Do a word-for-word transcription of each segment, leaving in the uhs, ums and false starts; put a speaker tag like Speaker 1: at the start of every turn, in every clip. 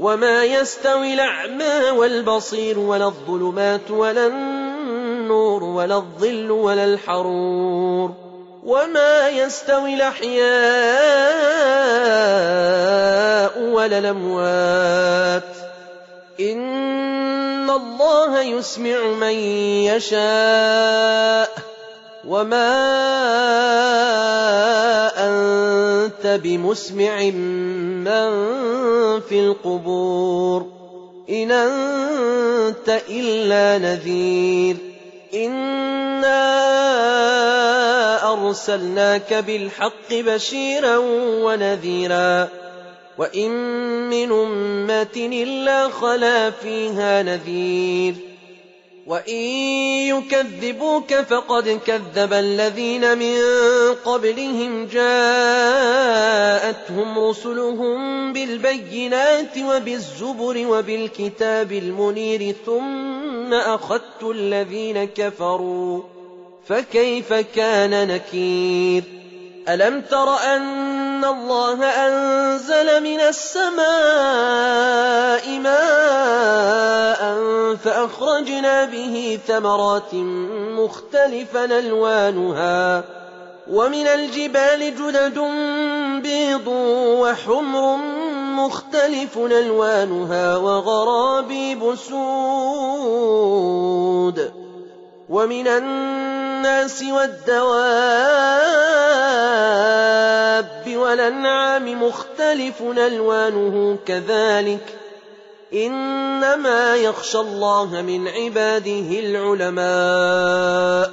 Speaker 1: وما يستوي الأعمى والبصير ولا الظلمات ولا النور ولا الظل ولا الحرور وما يستوي الأحياء ولا الأموات إن الله يسمع من يشاء وما أنت بمسمع من في القبور إن أنت إلا نذير إنا أرسلناك بالحق بشيرا ونذيرا وإن من أمة إلا خلا فيها نذير وإن يكذبوك فقد كذب الذين من قبلهم جاءتهم رسلهم بالبينات وبالزبر وبالكتاب المنير ثم أخذت الذين كفروا فكيف كان نكير ألم تر أن الله أنزل من السماء ماء فأخرجنا به ثمرات مختلفا ألوانها ومن الجبال جدد بيض وحمر مختلف ألوانها وغرابيب سود ومن الناس والدواب والأنعام مختلف ألوانه كذلك إنما يخشى الله من عباده العلماء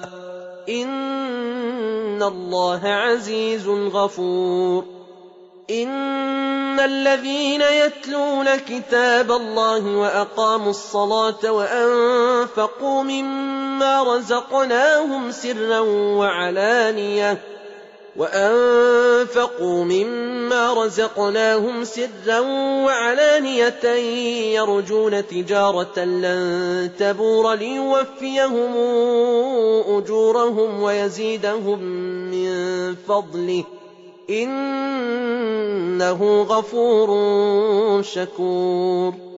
Speaker 1: إن الله عزيز غفور إن الذين يتلون كتاب الله وأقاموا الصلاة وأنفقوا مما رزقناهم سرا وعلانية وأنفقوا مما رزقناهم سرا وعلانية يرجون تجارة لن تبور ليوفيهم أجورهم ويزيدهم من فضله إنه غفور شكور